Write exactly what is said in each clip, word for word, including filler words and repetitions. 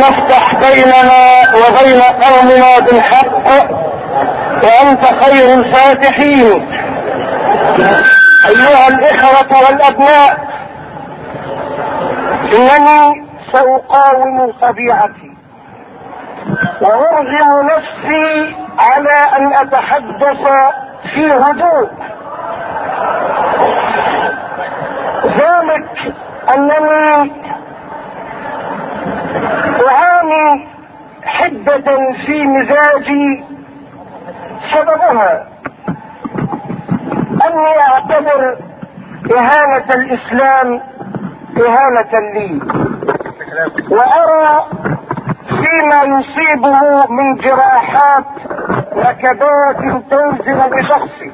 افتح بيننا وبين قومنا بالحق وانت خير الفاتحين. ايها الاخوة والابناء، انني ساقاوم طبيعتي وارغم نفسي على ان اتحدث في هدوء، ذلك انني اعاني حدة في مزاجي، سببها اني اعتبر اهانة الاسلام اهانة لي، وارى فيما يصيبه من جراحات نكبات تنزل بشخصي،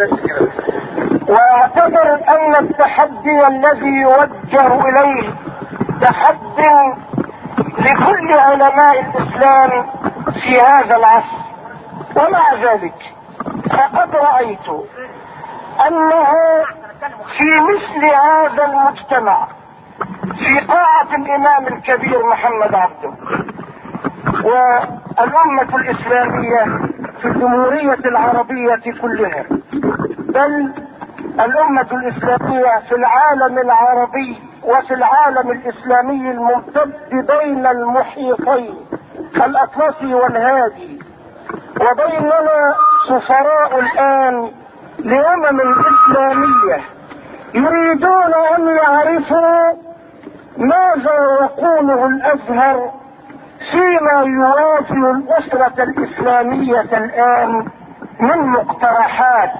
واعتبر ان التحدي الذي يوجه اليه تحدي لكل علماء الاسلام في هذا العصر. ومع ذلك فقد رأيت انه في مثل هذا المجتمع، في قاعة الامام الكبير محمد عبده والامة الاسلامية في الجمهورية العربية كلها، بل الامة الاسلامية في العالم العربي وفي العالم الاسلامي الممتد بين المحيطين الاطلسي والهادي، وبيننا سفراء الان لامم اسلامية يريدون ان يعرفوا ماذا يقوله الازهر فيما يوافي الاسرة الاسلامية الان من مقترحات.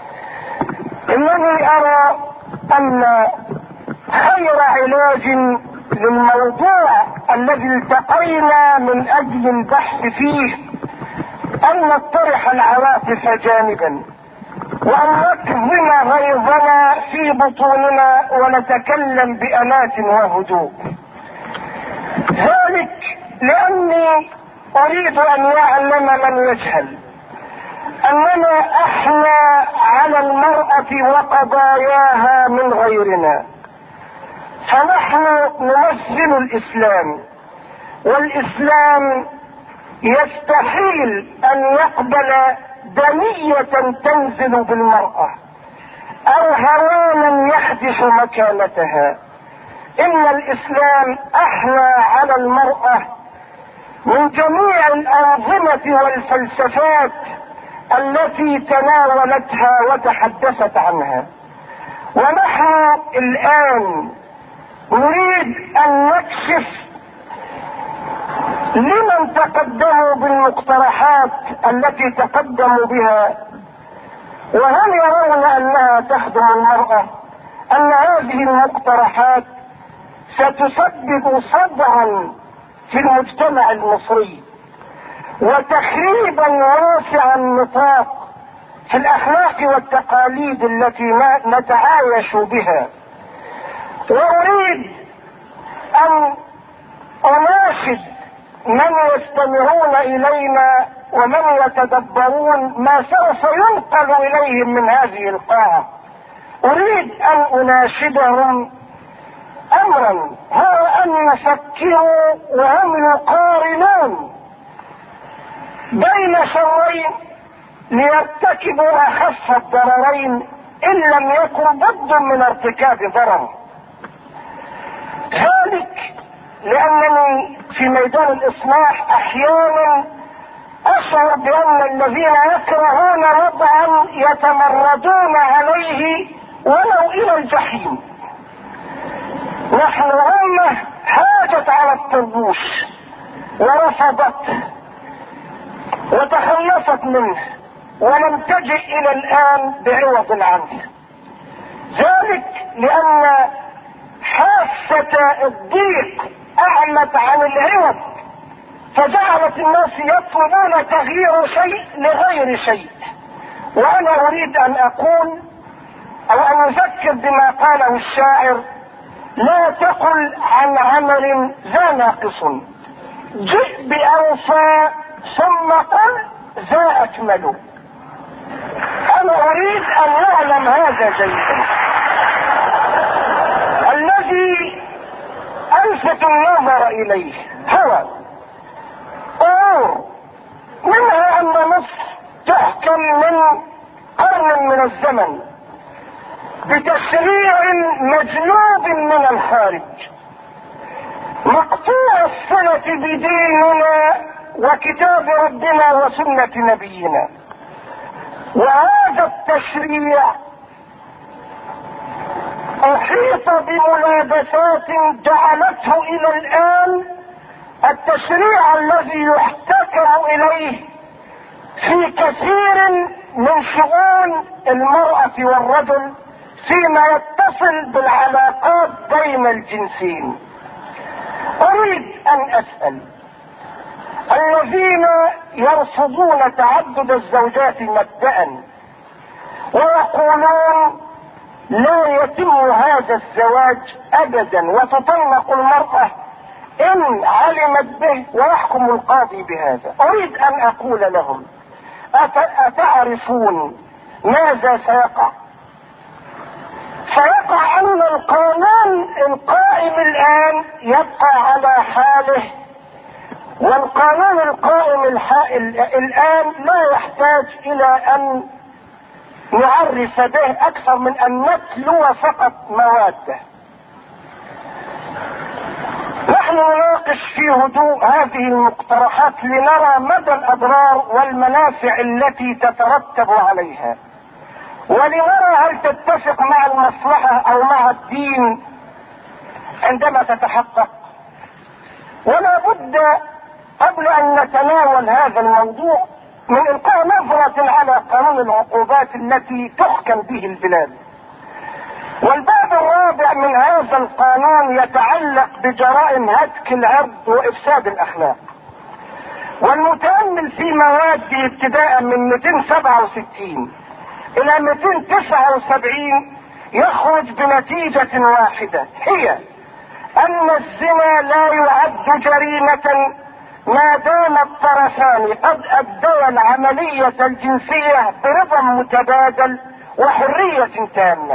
انني ارى ان خير علاج للموضوع الذي التقينا من اجل البحث فيه ان نطرح العواطف جانبا، وان نكظم غيظنا في بطوننا ونتكلم بأنات وهدوء. ذلك لاني اريد ان يعلم من يجهل اننا احنا على المرأة وقضاياها من غيرنا، فنحن نمثل الاسلام، والاسلام يستحيل ان يقبل دنية تنزل بالمرأة او هوانا يحدث مكانتها. ان الاسلام احنا على المرأة من جميع الانظمة والفلسفات التي تناولتها وتحدثت عنها، ونحن الان نريد ان نكشف لمن تقدموا بالمقترحات التي تقدموا بها، وهل يرون انها تخدم المرأة، ان هذه المقترحات ستسبب صدعا في المجتمع المصري وتخريبا واسع النطاق في الاخلاق والتقاليد التي نتعايش بها. واريد ان اناشد من يستمعون الينا ومن يتدبرون ما سوف ينقل اليهم من هذه القاعة، اريد ان اناشدهم امرا هو ان يفكروا وهم يقارنون بين شرين ليرتكبوا اخف الضررين ان لم يكن بد من ارتكاب ضرر. ذلك لانني في ميدان الاصلاح احيانا اشعر بان الذين يكرهون وضعا يتمردون عليه ولو الى الجحيم. نحن امه حاجت على الطربوش ورفضته وتخلصت منه ولم تجئ الى الان بعوض عنه، ذلك لان حاسة الضيق اعمت عن العوض فجعلت الناس يطلبون تغيير شيء لغير شيء. وانا اريد ان اقول او ان اذكر بما قاله الشاعر: لا تقل عن عمل ذا ناقص، جئ باوفى ثم قل ذا اكمل. انا اريد ان يعلم هذا جيدا. الذي الفت النظر اليه هو تشريع مجلوب من الخارج مقطوع الصلة بديننا وكتاب ربنا وسنة نبينا. وهذا التشريع احيط بملابسات جعلته الى الان التشريع الذي يحتكم اليه في كثير من شؤون المرأة والرجل فيما يتصل بالعلاقات بين الجنسين. اريد ان اسأل الذين يرفضون تعدد الزوجات مبدأ ويقولون لا يتم هذا الزواج ابدا وتطلق المرأة ان علمت به ويحكم القاضي بهذا، اريد ان اقول لهم اتعرفون ماذا سيقع؟ سيقع ان القانون القائم الان يبقى على حاله، والقانون القائم الان لا يحتاج الى ان نعرف به اكثر من ان نتلو فقط مواده. نحن نناقش في هدوء هذه المقترحات لنرى مدى الاضرار والمنافع التي تترتب عليها، ولنرى هل تتفق مع المصلحة او مع الدين عندما تتحقق. ولا بد قبل ان نتناول هذا الموضوع من القاء نظرة على قانون العقوبات التي تحكم به البلاد. والباب الرابع من هذا القانون يتعلق بجرائم هتك العرض وافساد الاخلاق، والمتأمل في مواده ابتداء من مئتين وسبعة وستين الى مئتين وتسعة وسبعين يخرج بنتيجة واحدة، هي ان الزنا لا يعد جريمة ما دام الطرفان قد اديا العملية الجنسية برضا متبادل وحرية تامة،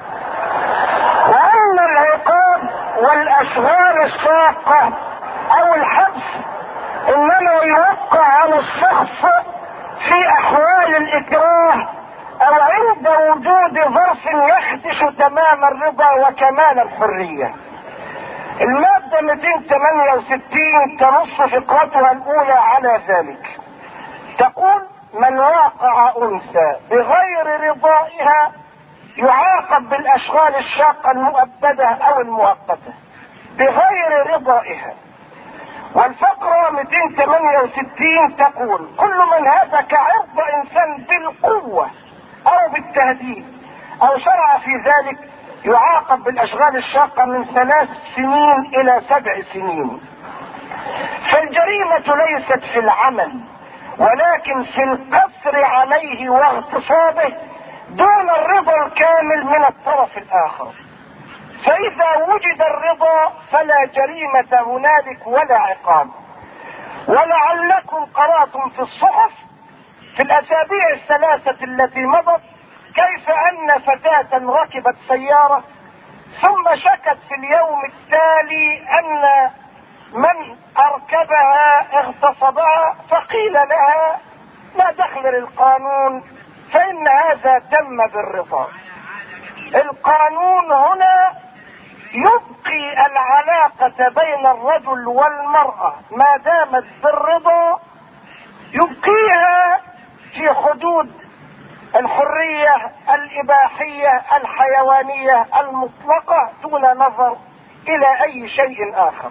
وان العقاب والاشغال الشاقة او الحبس انما يوقع على الشخص في احوال الاكراه او عند وجود ظرف يخدش تمام الرضا وكمال الحرية. المادة مئتين وثمانية وستين تنص فقرتها الاولى على ذلك، تقول من واقع انثى بغير رضائها يعاقب بالاشغال الشاقة المؤبدة او المؤقتة بغير رضائها. والفقرة مئتين وثمانية وستين تقول كل من هتك عرض انسان بالقوة او بالتهديد او شرع في ذلك يعاقب بالاشغال الشاقة من ثلاث سنين الى سبع سنين. فالجريمة ليست في العمل ولكن في القصر عليه واغتصابه دون الرضا الكامل من الطرف الاخر. فاذا وجد الرضا فلا جريمة هنالك ولا عقاب. ولعلكم قرأتم في الصحف في الاسابيع الثلاثة التي مضت كيف ان فتاة ركبت سيارة ثم شكت في اليوم التالي ان من اركبها اغتصبها، فقيل لها لا دخل للقانون فان هذا تم بالرضا. القانون هنا يبقي العلاقة بين الرجل والمرأة ما دامت بالرضا يبقيها في حدود الحرية الإباحية الحيوانية المطلقة دون نظر إلى أي شيء آخر.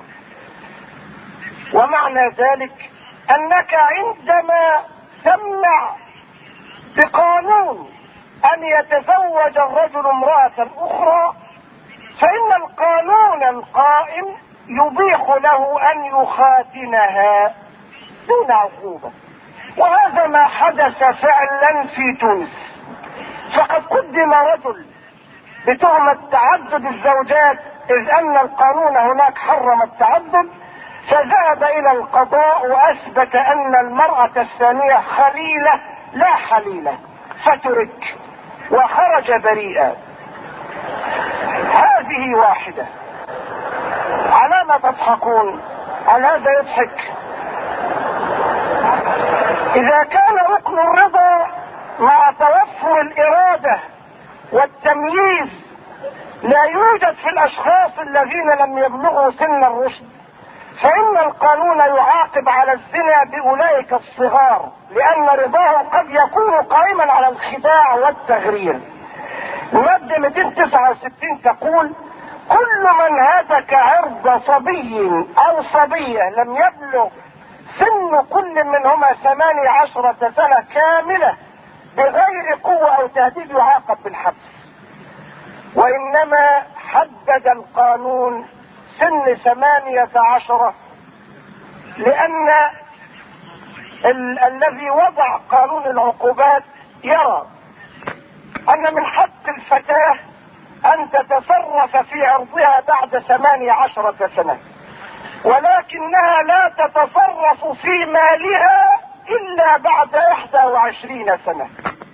ومعنى ذلك أنك عندما تمنع بقانون أن يتزوج الرجل امرأة أخرى فإن القانون القائم يبيح له أن يخاتنها دون عقوبة. وهذا ما حدث فعلا في تونس، فقد قدم رجل بتهمة تعدد الزوجات إذ أن القانون هناك حرم التعدد، فذهب إلى القضاء وأثبت أن المرأة الثانية خليلة لا حليلة فترك وخرج بريئا. هذه واحدة. على ما تضحكون؟ على هذا يضحك. إذا كان ركن الرضا مع توفر الإرادة والتمييز لا يوجد في الاشخاص الذين لم يبلغوا سن الرشد، فان القانون يعاقب على الزنا باولئك الصغار، لان رضاه قد يكون قائما على الخداع والتغرير. المادة مئتين وتسعة وستين تقول: كل من هتك عرض صبي او صبية لم يبلغ سن كل منهما ثمانية عشرة سنة كاملة بغير قوة او تهديد يعاقب بالحبس. وانما حدد القانون سن ثمانية عشرة لان ال- الذي وضع قانون العقوبات يرى ان من حق الفتاة ان تتصرف في عرضها بعد ثمانية عشرة سنة، ولكنها لا تتصرف في مالها الا بعد احدى وعشرين سنة.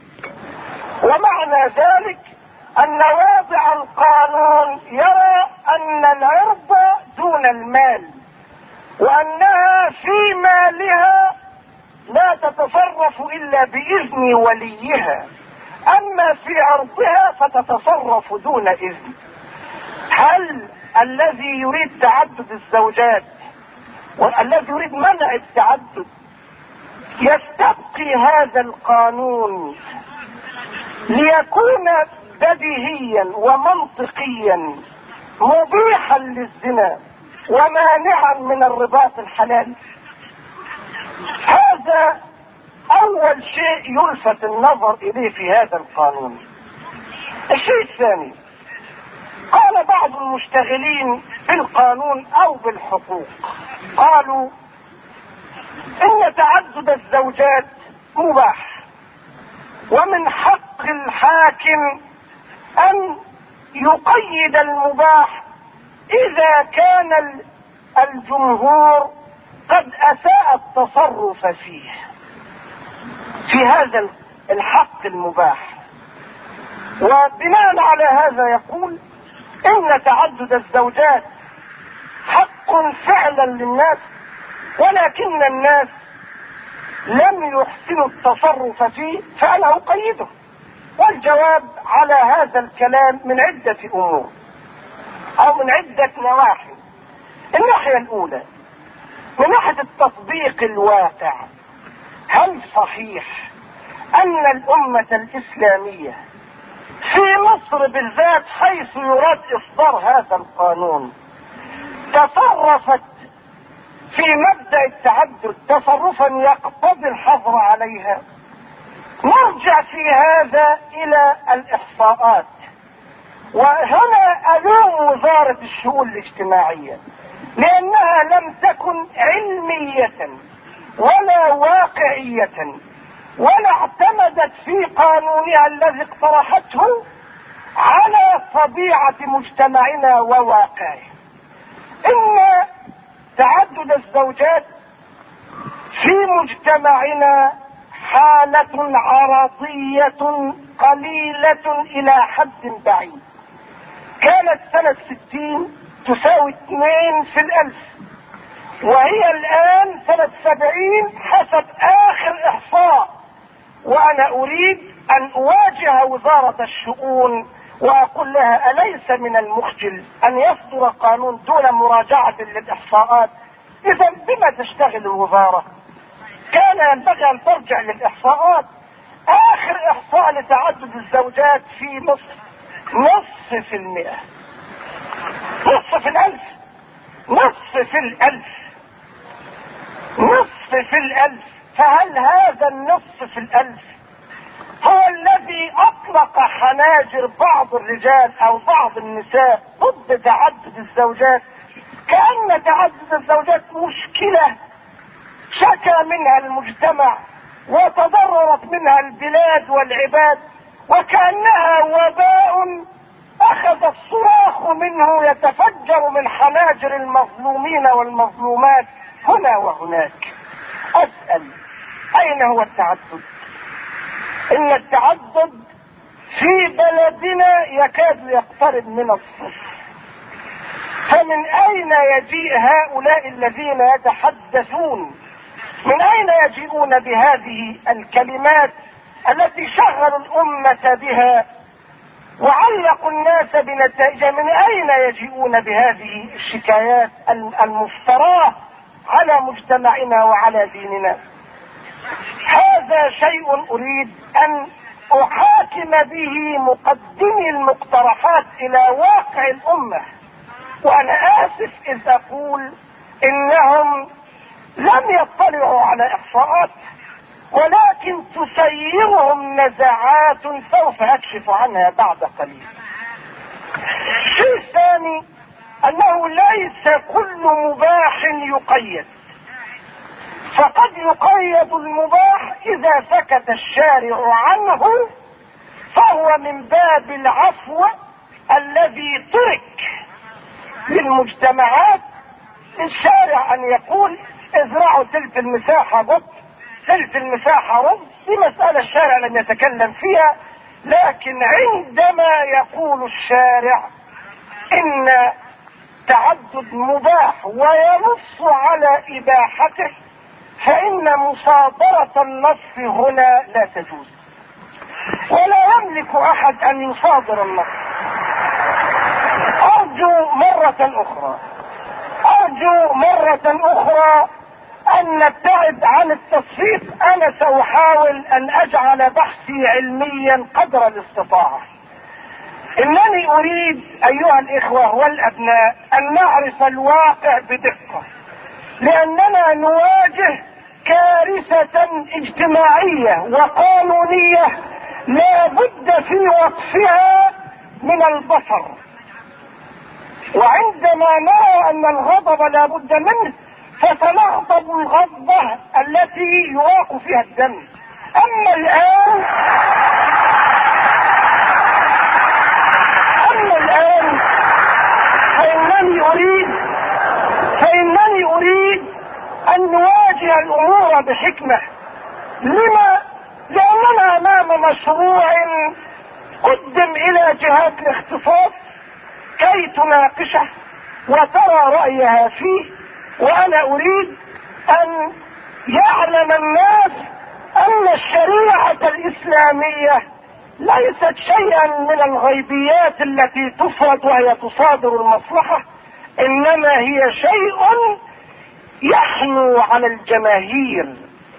ومعنى ذلك ان واضع القانون يرى ان العرض دون المال، وانها في مالها لا تتصرف الا باذن وليها، اما في عرضها فتتصرف دون اذن. هل الذي يريد تعدد الزوجات والذي يريد منع التعدد يستبقي هذا القانون ليكون بديهيا ومنطقيا مبيحا للزنا ومانعا من الرباط الحلال؟ هذا اول شيء يلفت النظر اليه في هذا القانون. الشيء الثاني، قال بعض المشتغلين بالقانون او بالحقوق، قالوا ان تعدد الزوجات مباح، ومن حق الحاكم ان يقيد المباح اذا كان الجمهور قد اساء التصرف فيه في هذا الحق المباح. وبناء على هذا يقول ان تعدد الزوجات حق فعلا للناس، ولكن الناس لم يحسنوا التصرف فيه فانا اقيده. والجواب على هذا الكلام من عدة امور او من عدة نواحي. الناحية الاولى من ناحية التطبيق الواقع، هل صحيح ان الامة الاسلامية في مصر بالذات حيث يراد اصدار هذا القانون تصرفت في مبدأ التعدد تصرفا يقتضي الحظر عليها؟ نرجع في هذا الى الاحصاءات، وهنا الوم وزارة الشؤون الاجتماعية لانها لم تكن علمية ولا واقعية، ولا اعتمدت في قانونها الذي اقترحته على طبيعة مجتمعنا وواقعه. ان تعدد الزوجات في مجتمعنا حالة عرضية قليلة الى حد بعيد. كانت سنة ستين تساوي اثنين في الالف، وهي الان سنة سبعين حسب اخر احصاء. وانا اريد ان اواجه وزارة الشؤون واقول لها اليس من المخجل ان يصدر قانون دون مراجعة للاحصاءات؟ اذا بما تشتغل الوزارة؟ كان ينبغي ان ترجع للاحصاءات. اخر احصاء لتعدد الزوجات في مصر نصف في المئة، نصف في الالف، نصف في الالف، نصف في الالف. فهل هذا النصف في الالف هو الذي اطلق حناجر بعض الرجال او بعض النساء ضد تعدد الزوجات؟ كأن تعدد الزوجات مشكلة شكى منها المجتمع وتضررت منها البلاد والعباد، وكأنها وباء اخذ الصراخ منه يتفجر من حناجر المظلومين والمظلومات هنا وهناك. اسأل اين هو التعدد؟ ان التعدد في بلدنا يكاد يقترب من الصفر. فمن اين يجيء هؤلاء الذين يتحدثون، من اين يجيئون بهذه الكلمات التي شغلوا الامة بها وعلقوا الناس بنتائج. من اين يجيئون بهذه الشكايات المفتراه على مجتمعنا وعلى ديننا؟ هذا شيء اريد ان احاكم به مقدمي المقترحات الى واقع الامه. وانا اسف اذ اقول انهم لم يطلعوا على احصاءات، ولكن تسيرهم نزعات سوف اكشف عنها بعد قليل. الشيء الثاني انه ليس كل مباح يقيد، فقد يقيد المباح اذا سكت الشارع عنه، فهو من باب العفو الذي ترك للمجتمعات الشارع ان يقول ازرعوا تلك المساحة بط تلك المساحة رز. دي مسألة الشارع لم يتكلم فيها، لكن عندما يقول الشارع ان تعدد مباح وينص على اباحته، فان مصادرة النص هنا لا تجوز، ولا يملك احد ان يصادر النص. ارجو مرة اخرى ارجو مرة اخرى ان نبتعد عن التصفيق. انا ساحاول ان اجعل بحثي علميا قدر الاستطاعة. انني اريد ايها الاخوة والابناء ان نعرف الواقع بدقة، لاننا نواجه كارثة اجتماعية وقانونية لا بد في وقفها من البصر. وعندما نرى ان الغضب لا بد منه فسنغضب الغضبة التي يراق فيها الدم. اما الان اما الان فانني اريد فانني اريد ان نواجه الامور بحكمة. لما؟ لاننا امام مشروع قدم الى جهات الاختصاص كي تناقشه وترى رأيها فيه، وانا اريد ان يعلم الناس ان الشريعة الاسلامية ليست شيئا من الغيبيات التي تفرض وهي تصادر المصلحة، انما هي شيء يحنو على الجماهير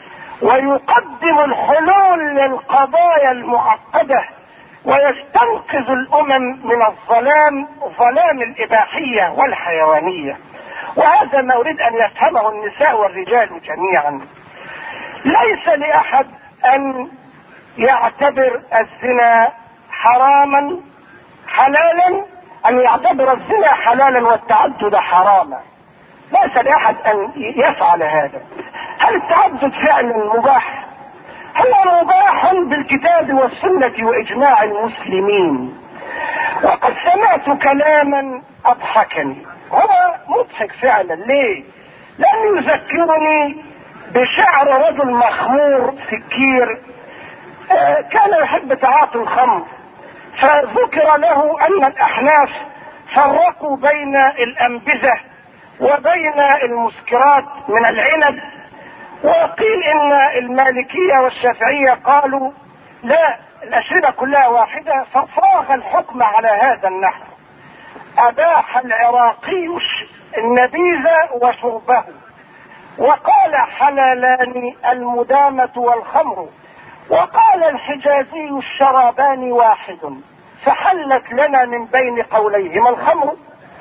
ويقدم الحلول للقضايا المعقدة ويستنقذ الامم من الظلام ظلام الاباحية والحيوانية. وهذا ما اريد ان يفهمه النساء والرجال جميعا. ليس لاحد ان يعتبر الزنا حراما حلالا ان يعتبر الزنا حلالا والتعدد حراما. ليس لاحد ان يفعل هذا. هل التعدد فعلا مباح؟ هو مباح بالكتاب والسنة واجماع المسلمين. وقد سمعت كلاما اضحكني، هو مضحك فعلا. ليه؟ لانه يذكرني بشعر رجل مخمور سكير آه كان يحب تعاطي الخمر، فذكر له ان الاحناف فرقوا بين الانبذة وبين المسكرات من العنب، وقيل ان المالكية والشافعية قالوا لا، الاشربة كلها واحدة، فصاغ الحكم على هذا النحو. اباح العراقي النبيذ وشربه، وقال حلالان المدامة والخمر، وقال الحجازي الشرابان واحد، فحلت لنا من بين قوليهما الخمر.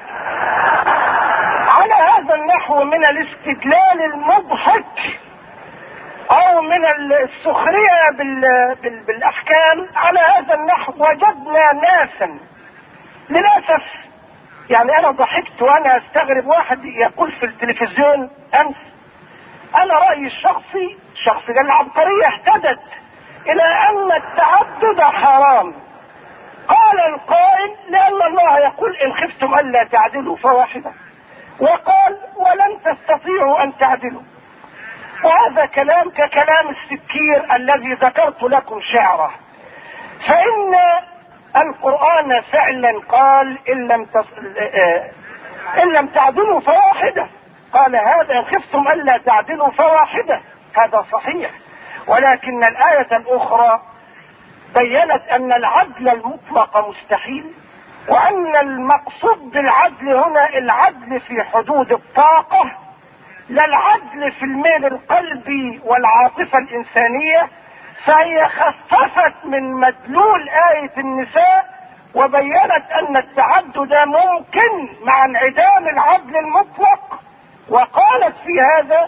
على هذا النحو من الاستدلال المضحك او من السخرية بالاحكام، على هذا النحو وجدنا ناسا للاسف. يعني انا ضحكت وانا استغرب واحد يقول في التلفزيون امس انا رأيي الشخصي شخصي العبقرية اهتدت الى ان التعدد حرام. قال القائل لان الله يقول ان خفتم الا تعدلوا فواحدة، وقال ولن تستطيعوا ان تعدلوا. وهذا كلام ككلام السكير الذي ذكرت لكم شعره. فان القرآن فعلا قال ان لم تص... ان لم تعدلوا فواحدة، قال هذا ان خفتم الا تعدلوا فواحدة، هذا صحيح. ولكن الآية الاخرى بينت ان العدل المطلق مستحيل، وان المقصود بالعدل هنا العدل في حدود الطاقة، لا العدل في الميل القلبي والعاطفة الانسانية. فهي خففت من مدلول آية النساء وبينت ان التعدد ممكن مع انعدام العدل المطلق، وقالت في هذا: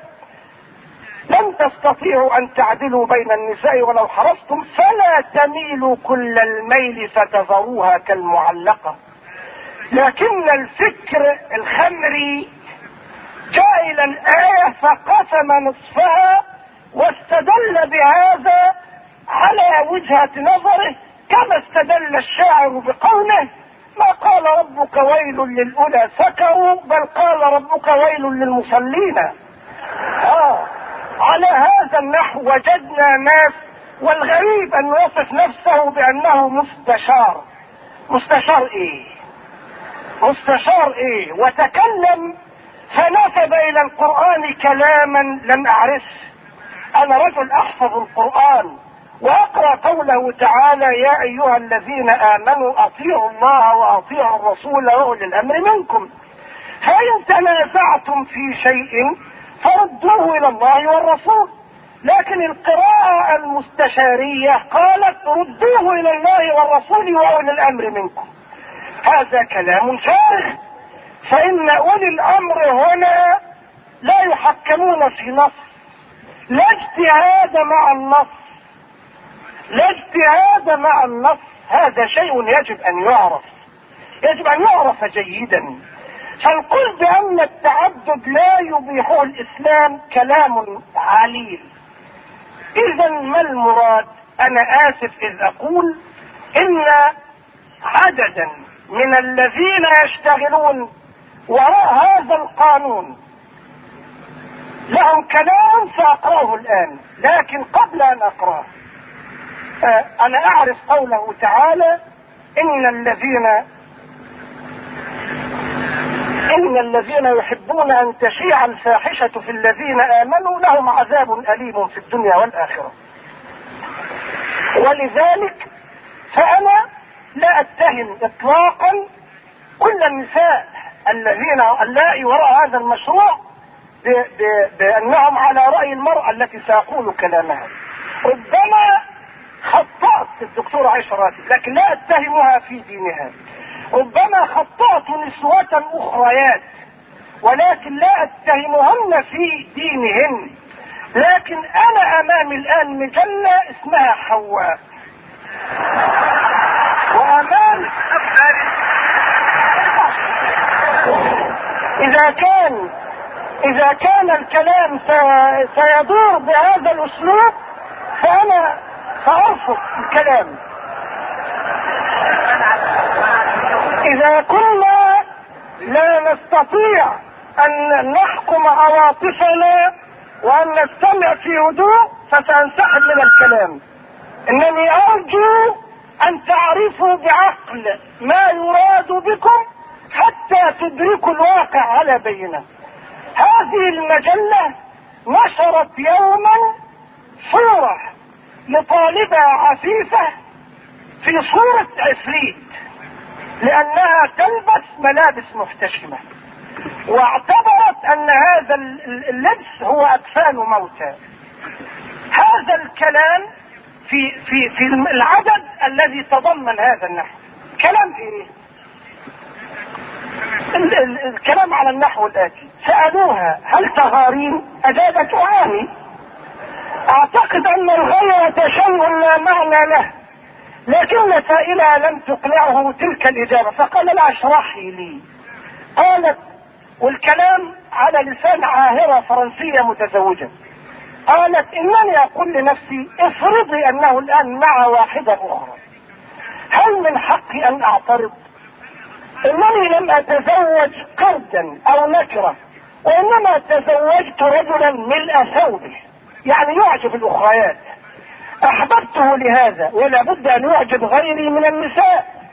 لن تستطيعوا ان تعدلوا بين النساء ولو حرصتم، فلا تميلوا كل الميل فتذروها كالمعلقة. لكن الفكر الخمري جاء الى الآية فقسم نصفها واستدل بهذا على وجهة نظره، كما استدل الشاعر بقوله: ما قال ربك ويل للأولى سكروا، بل قال ربك ويل للمصلين. آه. على هذا النحو وجدنا ناس، والغريب ان يصف نفسه بانه مستشار. مستشار ايه؟ مستشار ايه؟ وتكلم فنسب الى القرآن كلاما لم اعرفه. انا رجل احفظ القرآن واقرأ قوله تعالى: يا ايها الذين امنوا اطيعوا الله واطيعوا الرسول واولي الامر منكم، فان تنازعتم في شيء فردوه الى الله والرسول. لكن القراءة المستشارية قالت: ردوه الى الله والرسول واولي الامر منكم. هذا كلام فارغ، فان اولي الامر هنا لا يحكمون في نص، لا اجتهاد مع النص، لا اجتهاد مع النص. هذا شيء يجب ان يعرف، يجب ان يعرف جيدا. فالقول بان التعدد لا يبيحه الاسلام كلام عليل. اذا ما المراد؟ انا اسف اذ اقول ان عددا من الذين يشتغلون وراء هذا القانون لهم كلام ساقراه الان، لكن قبل ان اقراه انا اعرف قوله تعالى: ان الذين ان الذين يحبون ان تشيع الفاحشة في الذين امنوا لهم عذاب اليم في الدنيا والاخرة. ولذلك فانا لا اتهم اطلاقا كل النساء الذين اللائي وراء هذا المشروع بانهم على رأي المرأة التي ساقول كلامها. ربما خطأت الدكتورة عائشة راتب، لكن لا اتهمها في دينها. ربما خطأت نسوة اخريات، ولكن لا اتهمهن في دينهن. لكن انا امامي الان مجلة اسمها حواء، وامام اذا كان اذا كان الكلام سيدور بهذا الاسلوب فانا سأرفض الكلام. اذا كنا لا نستطيع ان نحكم عواطفنا وان نستمع في هدوء فسأنسحب من الكلام. انني ارجو ان تعرفوا بعقل ما يراد بكم حتى تدركوا الواقع على بينه. هذه المجلة نشرت يوما صورة لطالبة عفيفة في صورة عفريت لانها تلبس ملابس محتشمة، واعتبرت ان هذا اللبس هو اكفان موتى. هذا الكلام في في في العدد الذي تضمن هذا النحو كلام ايه؟ ال ال الكلام على النحو الاتي: سألوها: هل تغارين؟ اجابت: اعاني. اعتقد ان الغيرة شيء لا معنى له، لكن سائلها لم تقنعه تلك الاجابة فقال: لا اشرحي لي. قالت، والكلام على لسان عاهرة فرنسية متزوجة، قالت: انني اقول لنفسي افرضي انه الان مع واحدة اخرى، هل من حقي ان اعترض؟ انني لم اتزوج قردا او نكرة، وانما تزوجت رجلا ملء ثوبه، يعني يعجب الاخريات. احببته لهذا ولا بد ان يعجب غيري من النساء،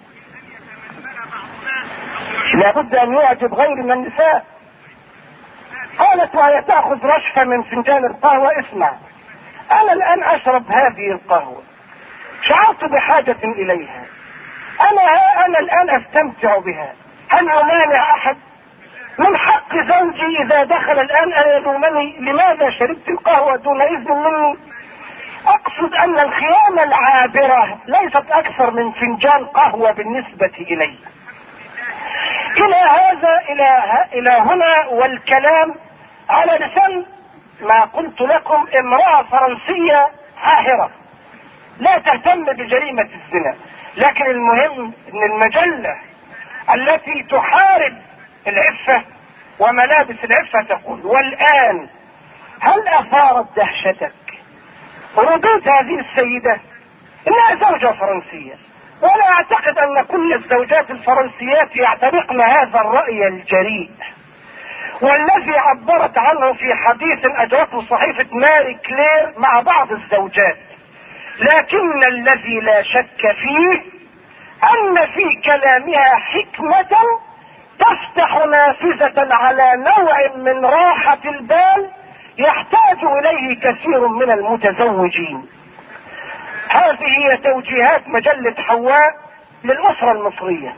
لا بد ان يعجب غيري من النساء. قالت وهي تأخذ رشفة من فنجان القهوة: اسمع، انا الان اشرب هذه القهوة شعرت بحاجة اليها. انا ها انا الان استمتع بها، هل امانع احد؟ من حق زوجي اذا دخل الان ان يلومني لماذا شربت القهوة دون اذن مني. اقصد ان الخيانة العابرة ليست اكثر من فنجان قهوة بالنسبة الي. الى هذا الى الى هنا والكلام على لسان ما قلت لكم امرأة فرنسية عاهرة لا تهتم بجريمة الزنا. لكن المهم ان المجلة التي تحارب العفة وملابس العفة تقول: والآن هل أثارت دهشتك رضيت هذه السيدة؟ إنها زوجة فرنسية، ولا أعتقد أن كل الزوجات الفرنسيات يعتنقن هذا الرأي الجريء والذي عبرت عنه في حديث أجرته صحيفة ماري كلير مع بعض الزوجات. لكن الذي لا شك فيه أن في كلامها حكمة تفتح نافذة على نوع من راحة البال يحتاج إليه كثير من المتزوجين. هذه هي توجيهات مجلة حواء للأسرة المصرية.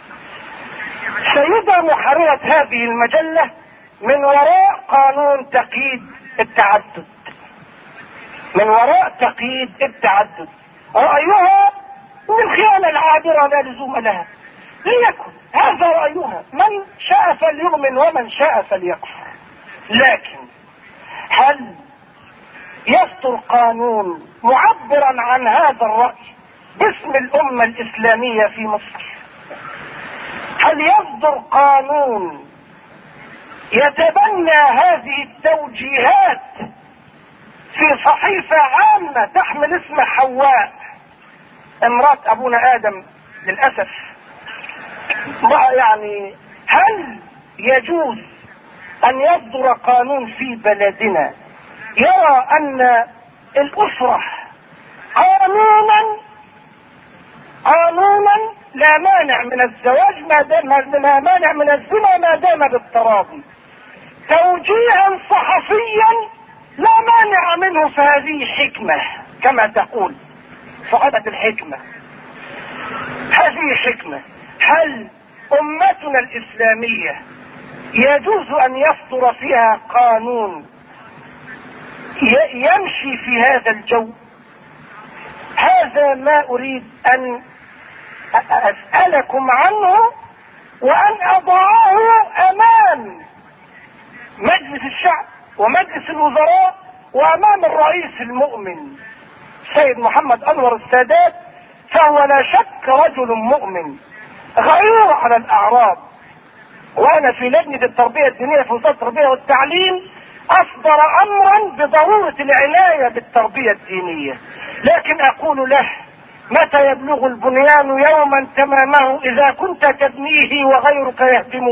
سيدة محررة هذه المجلة من وراء قانون تقييد التعدد، من وراء تقييد التعدد، رأيها من الخيانة العابرة لا لزوم لها، ليكن هذا رأيها، من شاء فليؤمن ومن شاء فليكفر. لكن هل يصدر قانون معبرا عن هذا الرأي باسم الأمة الإسلامية في مصر؟ هل يصدر قانون يتبنى هذه التوجيهات في صحيفة عامة تحمل اسم حواء امرأة ابونا ادم للأسف؟ يعني هل يجوز ان يصدر قانون في بلدنا يرى ان الاسرة قانونا قانونا لا مانع من الزواج ما دام لا مانع من الزنا ما دام بالتراضي، توجيها صحفيا لا مانع منه، فهذه حكمة كما تقول صاحبة الحكمة، هذه حكمة. هل امتنا الاسلامية يجوز ان يصدر فيها قانون يمشي في هذا الجو؟ هذا ما اريد ان اسألكم عنه وان اضعه امام مجلس الشعب ومجلس الوزراء وامام الرئيس المؤمن سيد محمد انور السادات، فهو لا شك رجل مؤمن غيور على الاعراض. وانا في لجنة التربية الدينية في وزارة التربية والتعليم اصدر امرا بضرورة العناية بالتربية الدينية، لكن اقول له: متى يبلغ البنيان يوما تمامه اذا كنت تبنيه وغيرك يهدمه؟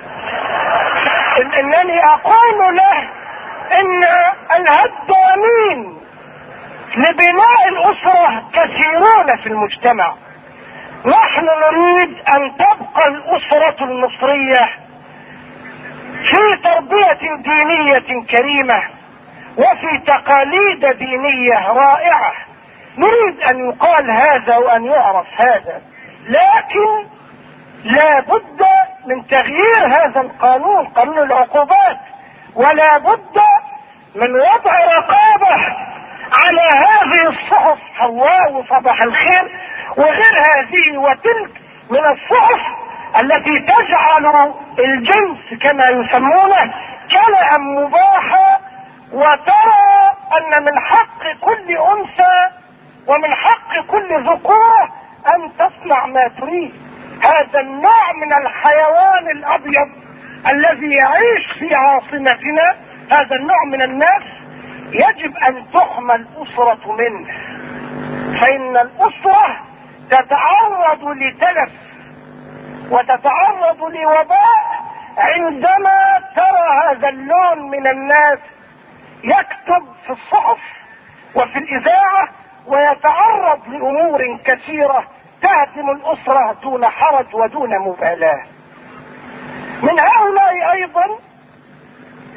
إن انني اقول له ان الهدامين لبناء الاسرة كثيرون في المجتمع. نحن نريد ان تبقى الاسرة المصرية في تربية دينية كريمة وفي تقاليد دينية رائعة. نريد ان يقال هذا وان يعرف هذا، لكن لا بد من تغيير هذا القانون، قانون العقوبات، ولا بد من وضع رقابة على هذه الصحف حواء وصباح الخير وغير هذه وتلك من الصحف التي تجعل الجنس كما يسمونه كلأ مباحا، وترى ان من حق كل انثى ومن حق كل ذكورة ان تصنع ما تريد. هذا النوع من الحيوان الابيض الذي يعيش في عاصمتنا، هذا النوع من الناس يجب ان تحمى الاسرة منه، فان الاسرة تتعرض لتلف وتتعرض لوباء عندما ترى هذا اللون من الناس يكتب في الصحف وفي الاذاعة ويتعرض لامور كثيرة تهدم الاسرة دون حرج ودون مبالاة. من هؤلاء ايضا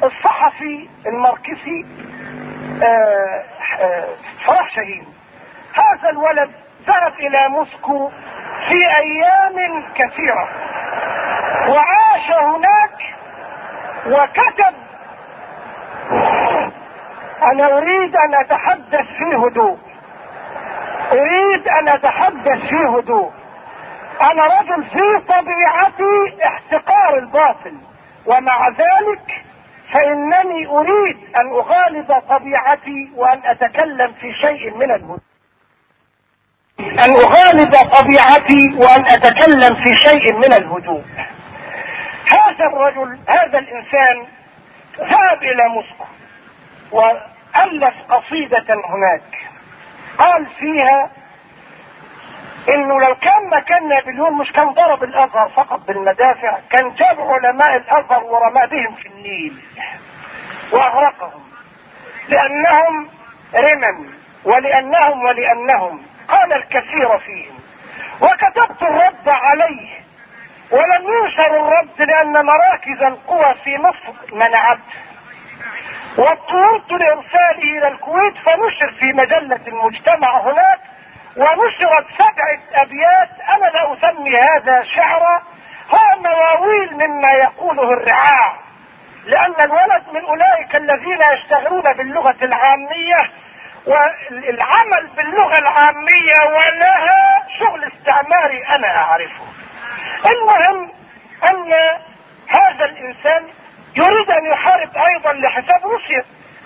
الصحفي الماركسي آه آه صلاح شاهين. هذا الولد ذهب الى موسكو في ايام كثيرة وعاش هناك وكتب: انا اريد ان اتحدث في هدوء، اريد ان اتحدث في هدوء، انا رجل في طبيعتي احتقار الباطل، ومع ذلك فانني اريد ان اغالب طبيعتي وان اتكلم في شيء من الهدوء، ان اغالب طبيعتي وان اتكلم في شيء من الهدوء. هذا الرجل، هذا الانسان ذهب الى موسكو والف قصيدة هناك قال فيها انه لو كان مكان نابليون مش كان ضرب الازهر فقط بالمدافع، كان جاب علماء الازهر ورمى بهم في النيل واغرقهم، لانهم رمم ولانهم ولانهم قال الكثير فيهم. وكتبت الرد عليه ولم ينشر الرد لان مراكز القوى في مصر منعته، واضطررت لارساله الى الكويت فنشر في مجلة المجتمع هناك، ونشرت سبعة ابيات انا لا اسمي هذا شعرا، هو مواويل مما يقوله الرعاع، لان الولد من اولئك الذين يشتغلون باللغة العامية، والعمل باللغة العامية ولها شغل استعماري انا اعرفه. المهم ان هذا الانسان يريد ان يحارب ايضا لحساب روسيا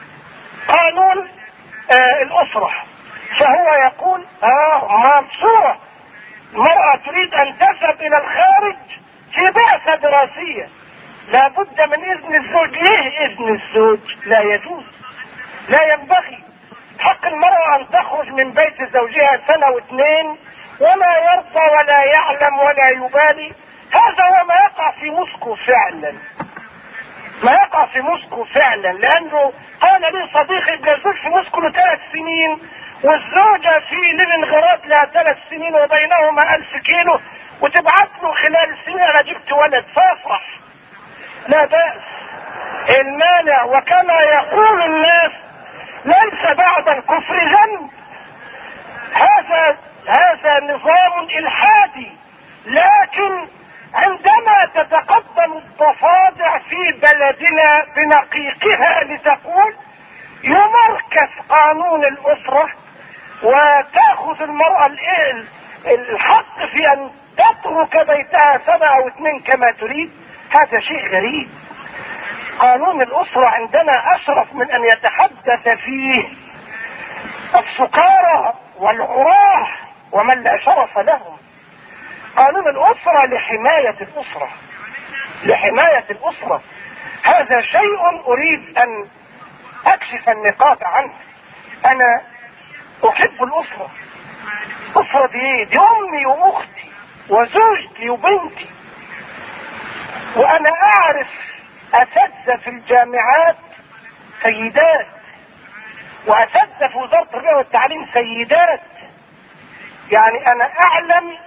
قانون آه الاسرة، فهو يقول اه منصورة المرأة تريد ان تذهب الى الخارج في بعثة دراسية لابد من اذن الزوج. ليه اذن الزوج؟ لا يجوز، لا ينبغي. حق المرأة ان تخرج من بيت زوجها سنة واثنين ولا يرضى ولا يعلم ولا يبالي. هذا هو ما يقع في موسكو فعلا، ما يقع في موسكو فعلا، لانه قال لي صديقي ابن الزوج في موسكو له ثلاث سنين والزوجة في لينينغراد لها ثلاث سنين وبينهما الف كيلو، وتبعت له خلال السنين انا جبت ولد، فافرح لا بأس. المانع وكما يقول الناس ليس بعد الكفر ذنب، هذا هذا نظام الحادي، لكن عندما تتقدم الضفادع في بلدنا بنقيقها لتقول يمركز قانون الاسرة وتأخذ المرأة الحق في ان تترك بيتها سنة او اثنين كما تريد، هذا شيء غريب. قانون الاسرة عندنا اشرف من ان يتحدث فيه السكارى والعراة ومن لا شرف لهم. قانون الاسرة لحماية الاسرة، لحماية الاسرة. هذا شيء اريد ان اكشف النقاط عنه. انا احب الاسرة، الاسرة دي, دي امي واختي وزوجتي وبنتي، وانا اعرف اساتذة في الجامعات سيدات، واساتذة في وزارة التربية والتعليم سيدات. يعني انا اعلم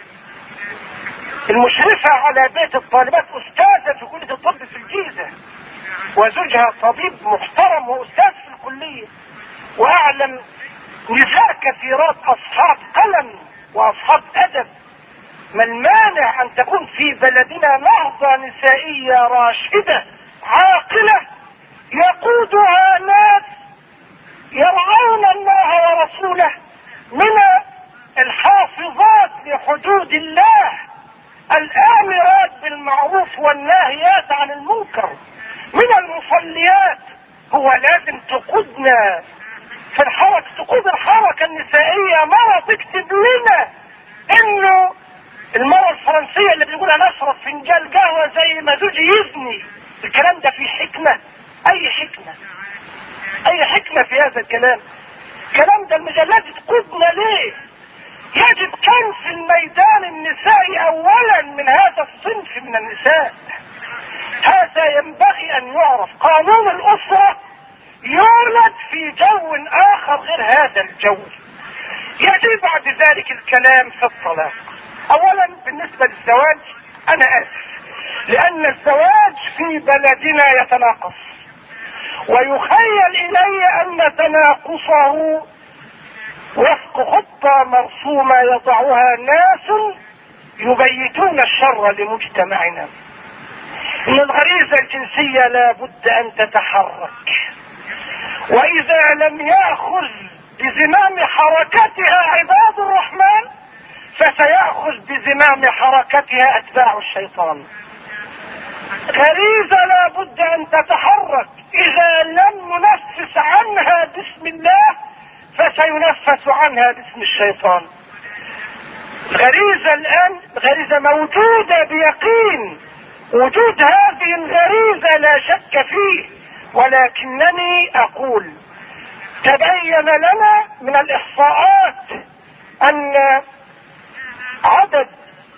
المشرفة على بيت الطالبات استاذة في كلية الطب في الجيزة، وزوجها طبيب محترم واستاذ في الكلية، واعلم نساء كثيرات اصحاب قلم واصحاب ادب. ما المانع ان تكون في بلدنا نهضة نسائية راشدة عاقلة يقودها ناس يرعون الله ورسوله، من الحافظات لحدود الله، الآمرات بالمعروف والناهيات عن المنكر، من المصليات. هو لازم تقودنا في الحركة، تقود الحركة النسائية. مرة تكتب لنا انه المرة الفرنسية اللي بيقول انا اشرب فنجان قهوة زي ما زوجي يزني، الكلام ده فيه حكمة؟ اي حكمة؟ اي حكمة في هذا الكلام؟ الكلام ده المجلات تقودنا ليه؟ يجب كنف الميدان النسائي اولا من هذا الصنف من النساء. هذا ينبغي ان يعرف. قانون الاسرة يولد في جو اخر غير هذا الجو. يجي بعد ذلك الكلام في الطلاق. اولا بالنسبة للزواج انا اسف، لان الزواج في بلدنا يتناقص، ويخيل الي ان تناقصه وفق خطة مرسومة يضعها ناس يبيتون الشر لمجتمعنا. ان الغريزة الجنسية لا بد ان تتحرك، واذا لم يأخذ بزمام حركتها عباد الرحمن فسيأخذ بزمام حركتها اتباع الشيطان. غريزة لا بد ان تتحرك، اذا لم ننفس عنها باسم الله فسينفس عنها باسم الشيطان. الغريزة الان غريزة موجودة بيقين، وجود هذه الغريزة لا شك فيه، ولكنني اقول تبين لنا من الاحصاءات ان عدد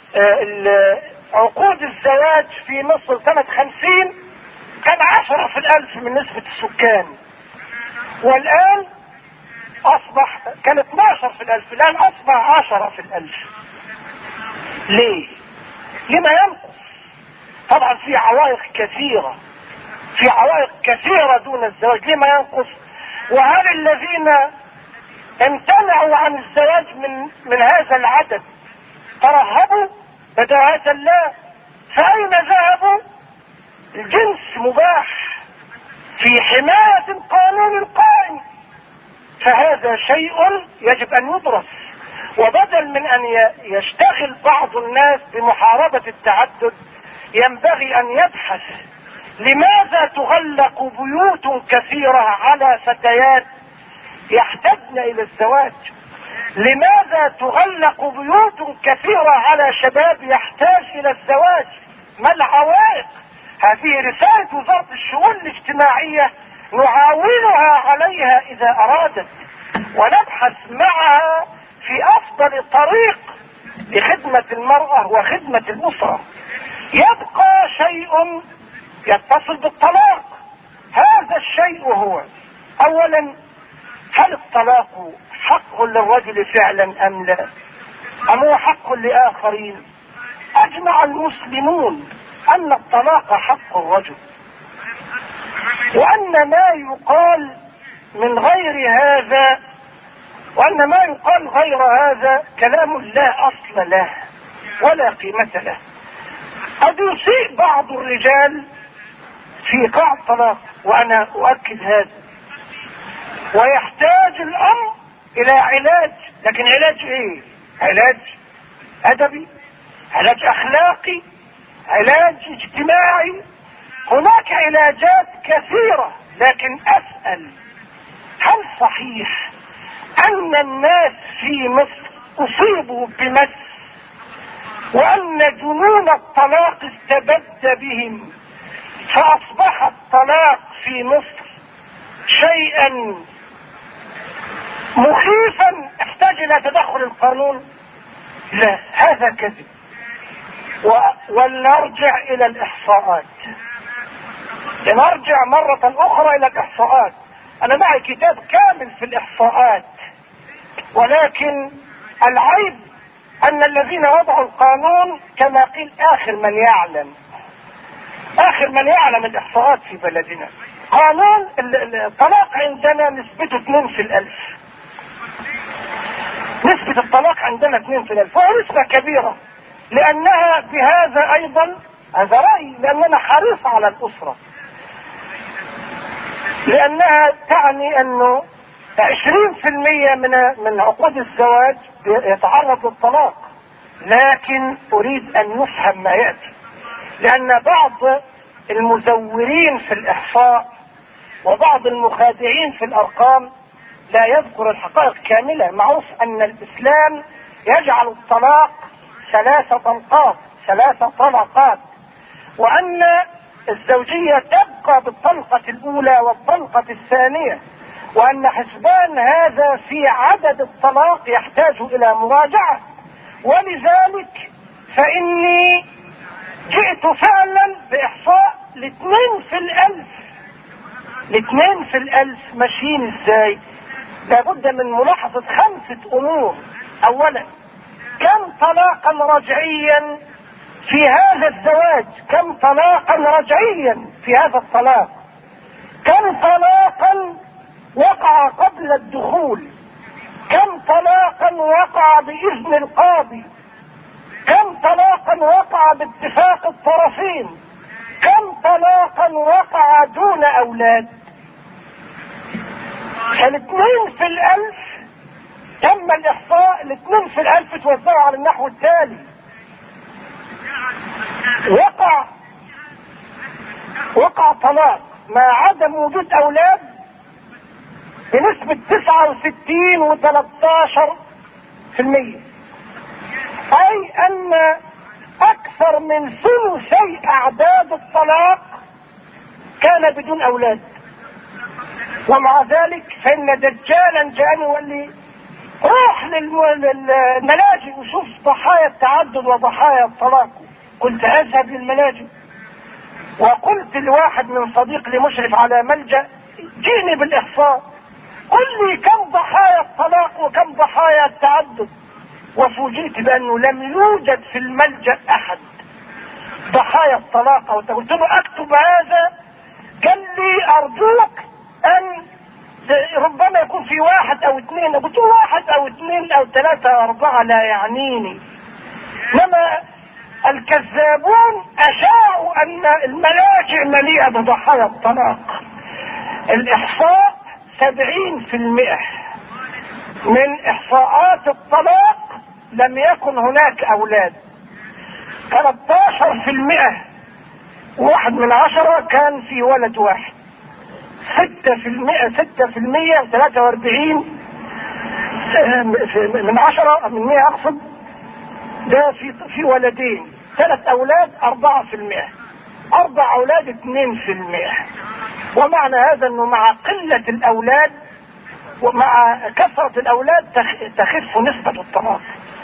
عقود الزواج في مصر سنة خمسين كان عشرة في الالف من نسبة السكان، والان اصبح كان اتناشر في الالف، الان اصبح عشرة في الالف. ليه؟ لما ينقص؟ طبعا في عوائق كثيرة، في عوائق كثيرة دون الزواج. لما ينقص؟ وهل الذين امتنعوا عن الزواج من من هذا العدد ترهبوا؟ بداهة لا. فأين ذهبوا؟ الجنس مباح في حماية القانون القائم، فهذا شيء يجب أن يدرس. وبدل من أن يشتغل بعض الناس بمحاربة التعدد ينبغي أن يبحث لماذا تغلق بيوت كثيرة على فتيات يحتاجن إلى الزواج؟ لماذا تغلق بيوت كثيرة على شباب يحتاج إلى الزواج؟ ما العوائق؟ هذه رسالة وزارة الشؤون الاجتماعية نعاونها عليها إذا أرادت، ونبحث معها في أفضل طريق لخدمة المرأة وخدمة الأسرة. يبقى شيء يتصل بالطلاق. هذا الشيء هو اولا، هل الطلاق حق للرجل فعلا ام لا، ام هو حق لاخرين؟ اجمع المسلمون ان الطلاق حق الرجل، وان ما يقال من غير هذا وان ما يقال غير هذا كلام لا اصل له ولا قيمة له. قد يسيء بعض الرجال في ايقاع الطلاق، وانا اؤكد هذا، ويحتاج الامر الى علاج. لكن علاج ايه؟ علاج ادبي، علاج اخلاقي، علاج اجتماعي. هناك علاجات كثيرة، لكن اسأل هل صحيح ان الناس في مصر اصيبوا بمس، وان جنون الطلاق استبد بهم، فاصبح الطلاق في مصر شيئا مخيفا احتاج الى تدخل القانون؟ لا، هذا كذب. و... ولنرجع الى الاحصاءات، لنرجع مرة اخرى الى الاحصاءات. انا معي كتاب كامل في الاحصاءات، ولكن العيب ان الذين وضعوا القانون كما قيل اخر من يعلم، اخر من يعلم الاحصاءات في بلدنا. قانون الطلاق عندنا نسبته اثنين في الالف، نسبة الطلاق عندنا اثنين في الالف، وهي نسبة كبيرة، لانها بهذا ايضا، هذا رأي، لاننا حريص على الاسرة، لانها تعني انه عشرين في المية من من عقود الزواج يتعرض للطلاق. لكن اريد ان يفهم ما يأتي، لان بعض المزورين في الاحصاء وبعض المخادعين في الارقام لا يذكر الحقائق كاملة. معروف ان الاسلام يجعل الطلاق ثلاثة طلقات، ثلاثة طلقات، وان الزوجية تبقى بالطلقة الاولى والطلقة الثانية، وان حسبان هذا في عدد الطلاق يحتاج الى مراجعة. ولذلك فاني جئت فعلا باحصاء لاثنين في الالف. الاثنين في الالف ماشيين ازاي؟ لابد من ملاحظة خمسة امور. اولا، كم طلاقا رجعيا في هذا الزواج؟ كم طلاقا رجعيا في هذا الطلاق؟ كم طلاقا وقع قبل الدخول؟ كم طلاقا وقع بإذن القاضي؟ كم طلاقا وقع باتفاق الطرفين؟ كم طلاقا وقع دون أولاد؟ فالاثنين في الألف تم الإحصاء، الاثنين في الألف توزعوا على النحو التالي: وقع وقع طلاق مع عدم وجود أولاد بنسبة تسعة وستين وتلتاشر في المية، أي أن أكثر من ثلثي أعداد الطلاق كان بدون أولاد. ومع ذلك فإن دجالا جاءني وقال لي روح للملاجئ وشوف ضحايا التعدد وضحايا الطلاق. قلت أذهب للملاجئ، وقلت لواحد من صديق لي مشرف على ملجأ جيني بالإحصاء، قل لي كم ضحايا الطلاق وكم ضحايا التعدد. وفوجئت بأنه لم يوجد في الملجأ أحد ضحايا الطلاق. قلت له أكتب هذا، قال لي أرجوك أن ربما يكون في واحد أو اثنين. قلت له واحد أو اثنين أو ثلاثة أو أربعة لا يعنيني، إنما الكذابون أشاعوا أن الملاجئ مليئة بضحايا الطلاق. الإحصاء سبعين في المئة من إحصاءات الطلاق لم يكن هناك أولاد. ثلاثة عشر في المئة واحد من عشرة كان في ولد واحد. ستة في المئة ستة في المئة ثلاثة واربعين من عشرة من مئة أقصد، ده في في ولدين. ثلاث أولاد أربعة في المئة، أربع أولاد اثنين في المئة. ومعنى هذا أنه مع قلة الأولاد ومع كثرة الأولاد تخف نسبة الطلاق.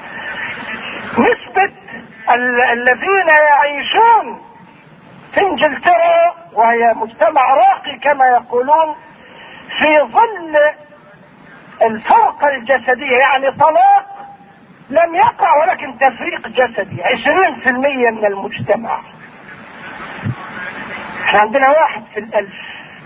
نسبة الذين يعيشون في انجلترا، وهي مجتمع راقي كما يقولون، في ظل الفرقة الجسدية، يعني طلاق لم يقع ولكن تفريق جسدي، عشرين في المية من المجتمع. احنا عندنا واحد في الألف،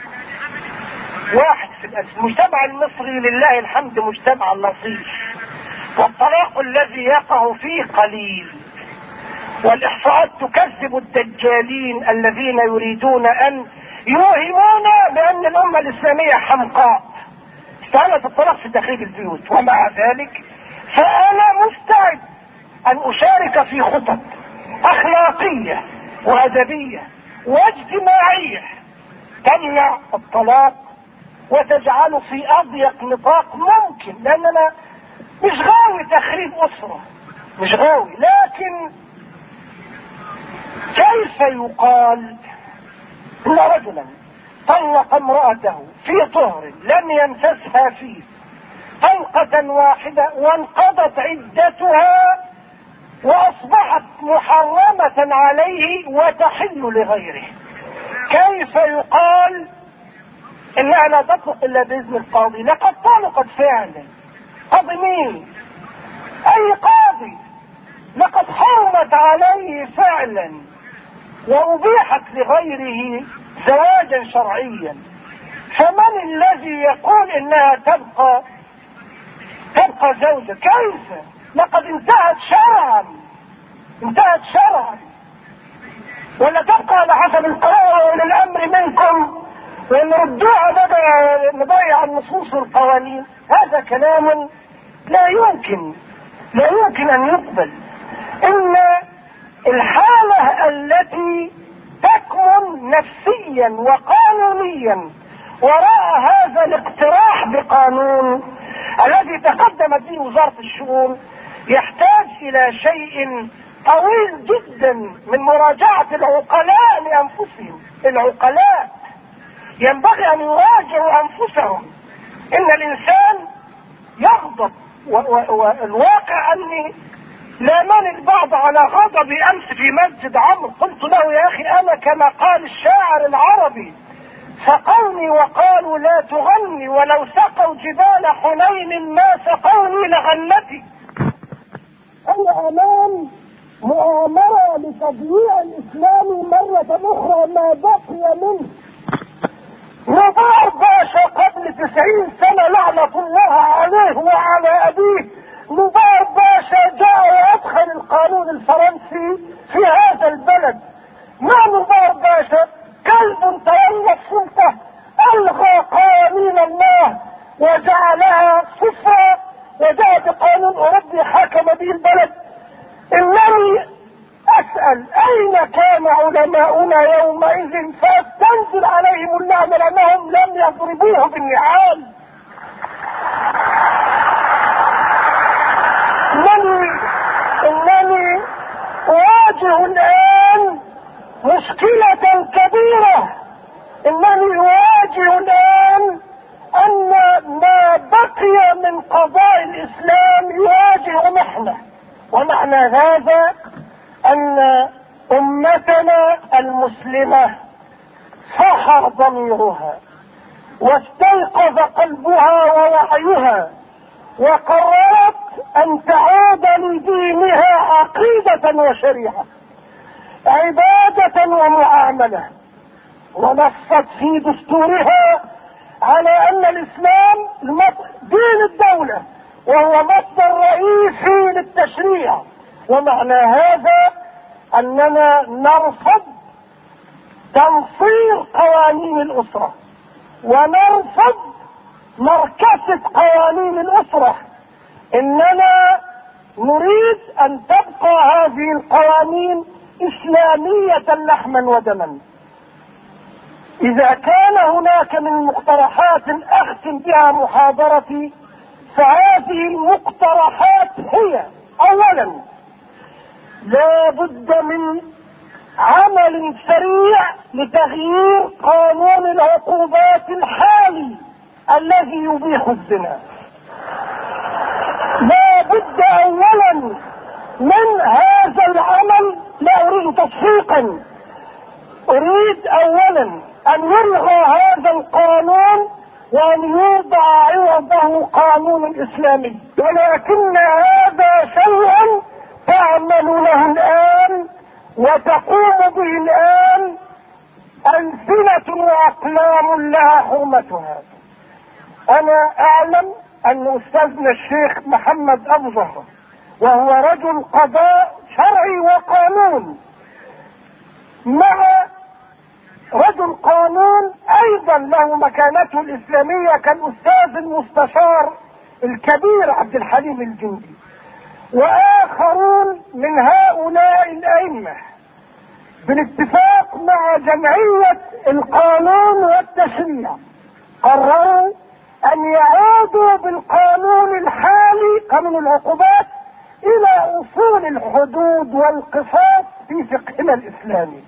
واحد في الألف. المجتمع المصري لله الحمد مجتمع لطيف، والطلاق الذي يقع فيه قليل. والإحصاءات تكذب الدجالين الذين يريدون أن يوهمونا بأن الأمة الإسلامية حمقاء استعانت الطلاق في تخريب البيوت. ومع ذلك فأنا مستعد أن أشارك في خطط أخلاقية وأدبية واجتماعية تمنع الطلاق وتجعله في أضيق نطاق ممكن، لأننا مش غاوي تخريب أسرة، مش غاوي. لكن كيف يقال ان رجلا طلق امرأته في طهر لم يمسسها فيه طلقة واحدة وانقضت عدتها واصبحت محرمة عليه وتحل لغيره؟ كيف يقال انها لا تطلق الا باذن القاضي؟ لقد طلقت فعلا. قاضي مين؟ اي قاضي. لقد حرمت عليه فعلا وأبيحت لغيره زواجا شرعيا. فمن الذي يقول انها تبقى تبقى زوجة؟ كيف؟ لقد انتهت شرعا، انتهت شرعا. ولا تبقى على حسب القرار وللامر منكم ونردوها بقى نضيع النصوص والقوانين؟ هذا كلام لا يمكن لا يمكن ان يقبل. ان الحالة التي تكمن نفسيا وقانونيا وراء هذا الاقتراح بقانون الذي تقدمت به وزارة الشؤون يحتاج الى شيء طويل جدا من مراجعة العقلاء لانفسهم. العقلاء ينبغي ان يراجعوا انفسهم. ان الانسان يغضب، والواقع اني لامني البعض على غضبي امس في مسجد عمرو. قلت له يا اخي انا كما قال الشاعر العربي سقوني وقالوا لا تغني ولو سقوا جبال حنين ما سقوني لغنتي. انا امام مؤامرة لتضييع الاسلام مرة اخرى ما بقي منه. نضال باشا قبل تسعين سنة لعنة الله عليه وعلى ابيه هذا كلب تولى السلطة ألغى قوانين الله وجعلها صفة وجاء بقانون أوروبي حكم به البلد. إنني أسأل أين كان علماؤنا يومئذ فتنزل عليهم اللعنة لأنهم لم يضربوه بالنعال؟ إنني إنني أواجه الآن مشكلة كبيرة. إنني أواجه الآن أن ما بقي من قضاء الإسلام يواجه محنة، ومعنى هذا أن أمتنا المسلمة صحى ضميرها واستيقظ قلبها ووعيها وقررت أن تعود لدينها عقيدة وشريعة، عبادة ومعاملة، ونصت في دستورها على أن الإسلام دين الدولة وهو مصدر رئيسي للتشريع. ومعنى هذا أننا نرفض تنصير قوانين الأسرة ونرفض مركزة قوانين الأسرة، إننا نريد أن تبقى هذه القوانين إسلامية لحما ودما. إذا كان هناك من مقترحات أختم بها محاضرتي فهذه المقترحات هي: أولا، لا بد من عمل سريع لتغيير قانون العقوبات الحالي الذي يبيح الزنا. لا بد اولا من هذا العمل. لا اريد تصفيقا، اريد اولا ان يلغى هذا القانون وان يوضع عوضه قانون اسلامي، ولكن هذا شيء تعمل له الان وتقوم به الان ألسنة وأقلام لها حرمتها. أنا أعلم أن أستاذنا الشيخ محمد أبو زهرة وهو رجل قضاء شرعي وقانون مع رجل قانون أيضا له مكانته الإسلامية كالأستاذ المستشار الكبير عبد الحليم الجندي، وآخرون من هؤلاء الأئمة بالاتفاق مع جمعية القانون والتشريع قرروا أن يعودوا بالقانون الحالي قانون العقوبات إلى أصول الحدود والقصاص في فقهنا الإسلامي.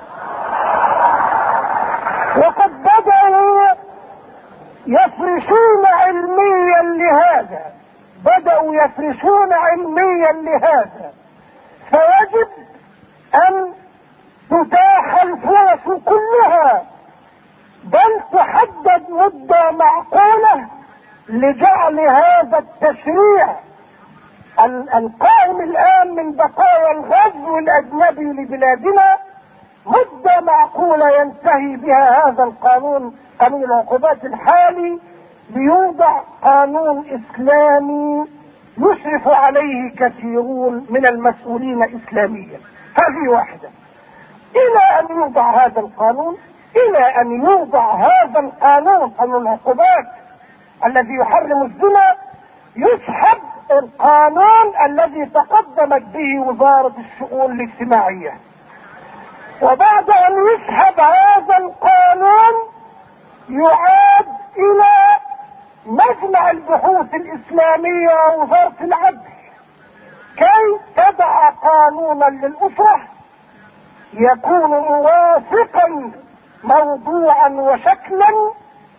وقد بدأوا يفرشون علميا لهذا بدأوا يفرشون علميا لهذا فيجب أن تتاح الفرص كلها، بل تحدد مدة معقولة لجعل هذا التشريع القائم الآن من بقايا الغزو الأجنبي لبلادنا مدة معقولة ينتهي بها هذا القانون قانون العقوبات الحالي، ليوضع قانون إسلامي يشرف عليه كثيرون من المسؤولين إسلاميا. هذه واحدة. إلى أن يوضع هذا القانون إلى أن يوضع هذا القانون قانون العقوبات الذي يحرم الزنا، يسحب القانون الذي تقدمت به وزارة الشؤون الاجتماعية، وبعد أن يسحب هذا القانون يعاد إلى مجمع البحوث الإسلامية ووزارة العدل كي تضع قانونا للأسرة يكون موافقا موضوعا وشكلا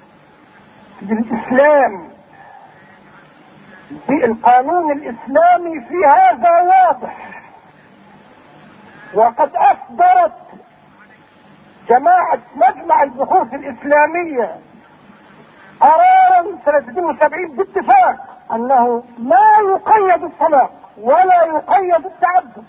للإسلام. القانون الإسلامي في هذا واضح، وقد أصدرت جماعة مجمع البحوث الإسلامية قرارا سنة اثنين وسبعين باتفاق أنه لا يقيد الطلاق ولا يقيد التعدد.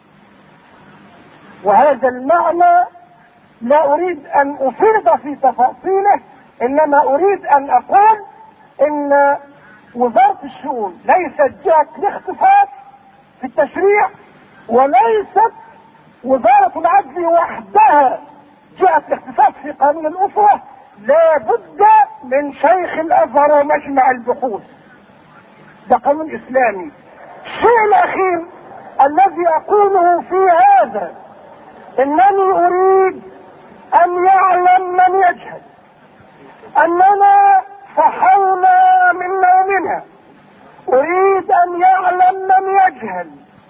وهذا المعنى لا أريد أن أفيض في تفاصيله، إنما أريد أن أقول إن وزارة الشؤون ليست جهة الاختصاص في التشريع، وليست وزارة العدل وحدها شريعة الاختصاص في قانون الأسرة لا بد من شيخ الأزهر ومجمع البحوث. ده قانون إسلامي. الشيء الأخير الذي أقوله في هذا إنني أريد أن يعلم من يجهل أننا صحونا من نومنا. أريد أن يعلم من يجهل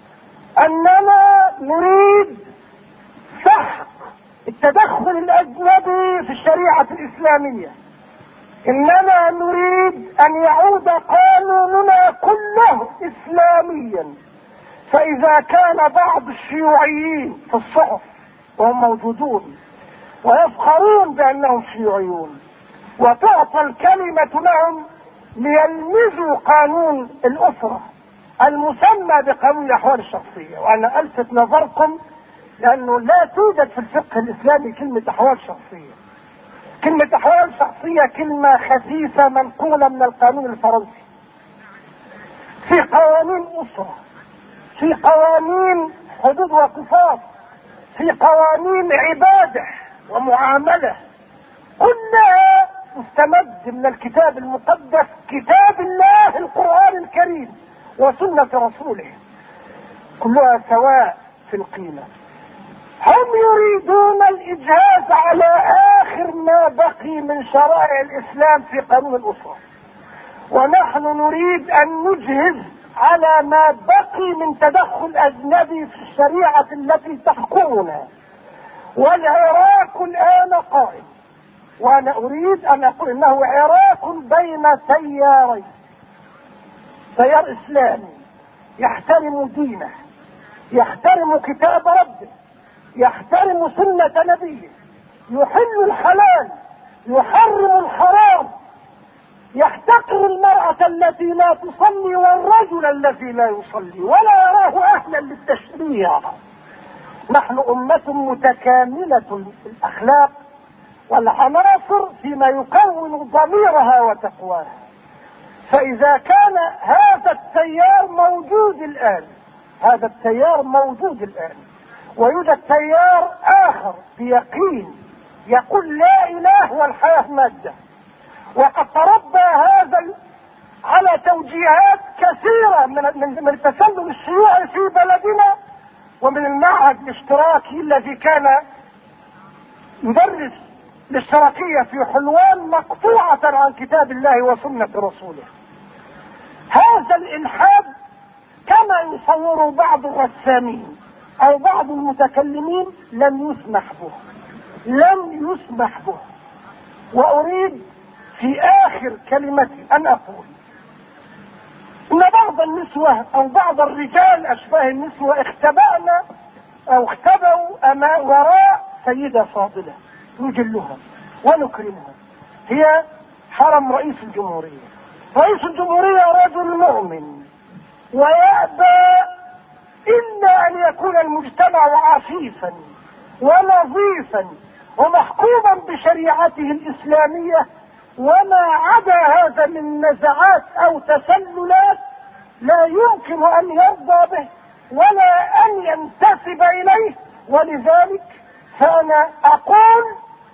أننا نريد سحق التدخل الأجنبي في الشريعة الإسلامية. إننا نريد أن يعود قانوننا كله إسلاميا. فإذا كان بعض الشيوعيين في الصحف وهم موجودون ويفخرون بأنهم شيوعيون وتعطى الكلمة لهم ليلمزوا قانون الأسرة المسمى بقانون الأحوال الشخصية، وأنا ألفت نظركم لأنه لا توجد في الفقه الإسلامي كلمة أحوال شخصية. كلمة أحوال شخصية كلمة خسيسة منقولة من القانون الفرنسي. في قوانين أسرة، في قوانين حدود وقصاص، في قوانين عبادة ومعاملة، كلها تستمد من الكتاب المقدس كتاب الله القرآن الكريم وسنة رسوله، كلها سواء في القيمة. هم يريدون الإجهاز على آخر ما بقي من شرائع الإسلام في قانون الأسرة، ونحن نريد أن نجهز على ما بقي من تدخل أجنبي في الشريعة التي تحكمنا. والعراك الآن قائم، وأنا أريد أن أقول إنه عراك بين تيارين: تيار إسلامي يحترم دينه، يحترم كتاب ربه، يحترم سنة نبيه، يحل الحلال، يحرم الحرام، يحتقر المرأة التي لا تصلي والرجل الذي لا يصلي ولا يراه أهلا للتشريع. نحن أمة متكاملة الأخلاق والعناصر فيما يكون ضميرها وتقواها. فإذا كان هذا التيار موجود الآن، هذا التيار موجود الآن، ويوجد تيار آخر بيقين يقول لا إله والحياة مادة، وقد تربى هذا على توجيهات كثيرة من من التسلل الشيوعي في بلدنا، ومن المعهد الاشتراكي الذي كان يدرس الاشتراكية في حلوان مقطوعة عن كتاب الله وسنة رسوله. هذا الإلحاد كما يصور بعض الرسامين أو بعض المتكلمين لم يسمح به، لم يسمح به. وأريد في آخر كلمتي أن أقول إن بعض النسوة أو بعض الرجال أشباه النسوة اختبأنا أو اختبأوا أما وراء سيدة فاضلة نجلها ونكرمها، هي حرم رئيس الجمهورية. رئيس الجمهورية رجل مؤمن ويأبى إلا أن يكون المجتمع عفيفا ونظيفا ومحكوما بشريعته الإسلامية، وما عدا هذا من نزعات أو تسللات لا يمكن أن يرضى به ولا أن ينتسب إليه. ولذلك فأنا أقول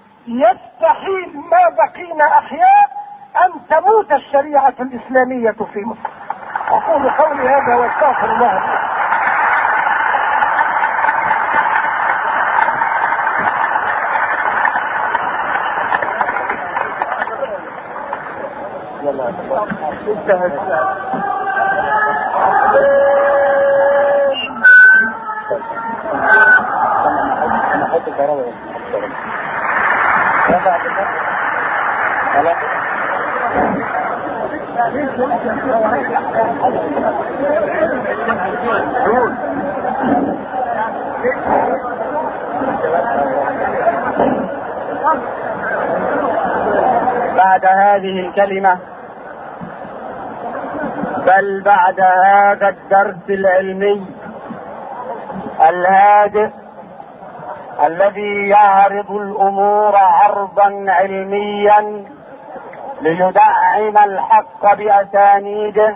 يستحيل ما بقينا أحياء أن تموت الشريعة الإسلامية في مصر. أقول قولي هذا واستغفر الله لي. بعد هذه الكلمة، بل بعد هذا الدرس العلمي الهادئ الذي يعرض الأمور عرضا علميا ليدعم الحق بأسانيده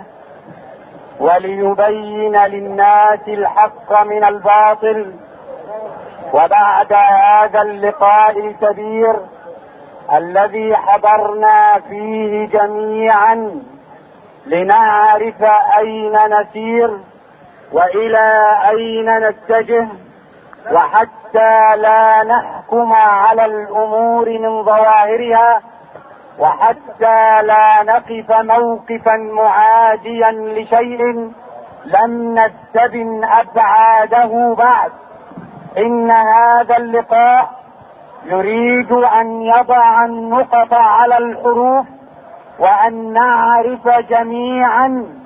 وليبين للناس الحق من الباطل، وبعد هذا اللقاء الكبير الذي حضرنا فيه جميعا لنعرف أين نسير وإلى أين نتجه، وحتى لا نحكم على الأمور من ظواهرها، وحتى لا نقف موقفا معاديا لشيء لم نستبن أبعاده بعد. إن هذا اللقاء يريد أن يضع النقط على الحروف، وأن نعرف جميعا